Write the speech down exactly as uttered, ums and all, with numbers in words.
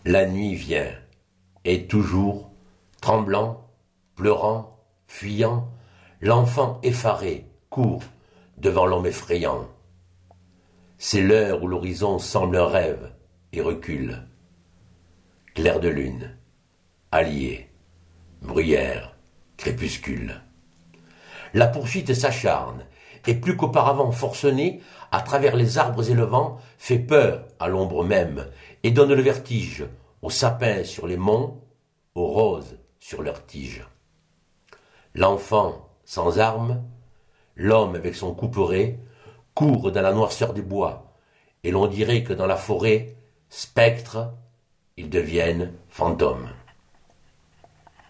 La nuit vient, et toujours, tremblant, pleurant, fuyant, l'enfant effaré court devant l'homme effrayant. C'est l'heure où l'horizon semble un rêve et recule. Clair de lune, allié, bruyère, crépuscule. La poursuite s'acharne, et plus qu'auparavant forcenée, à travers les arbres et le vent, fait peur à l'ombre même, et donne le vertige aux sapins sur les monts, aux roses sur leurs tiges. L'enfant sans armes, l'homme avec son couperet, court dans la noirceur du bois, et l'on dirait que dans la forêt, spectres, ils deviennent fantômes.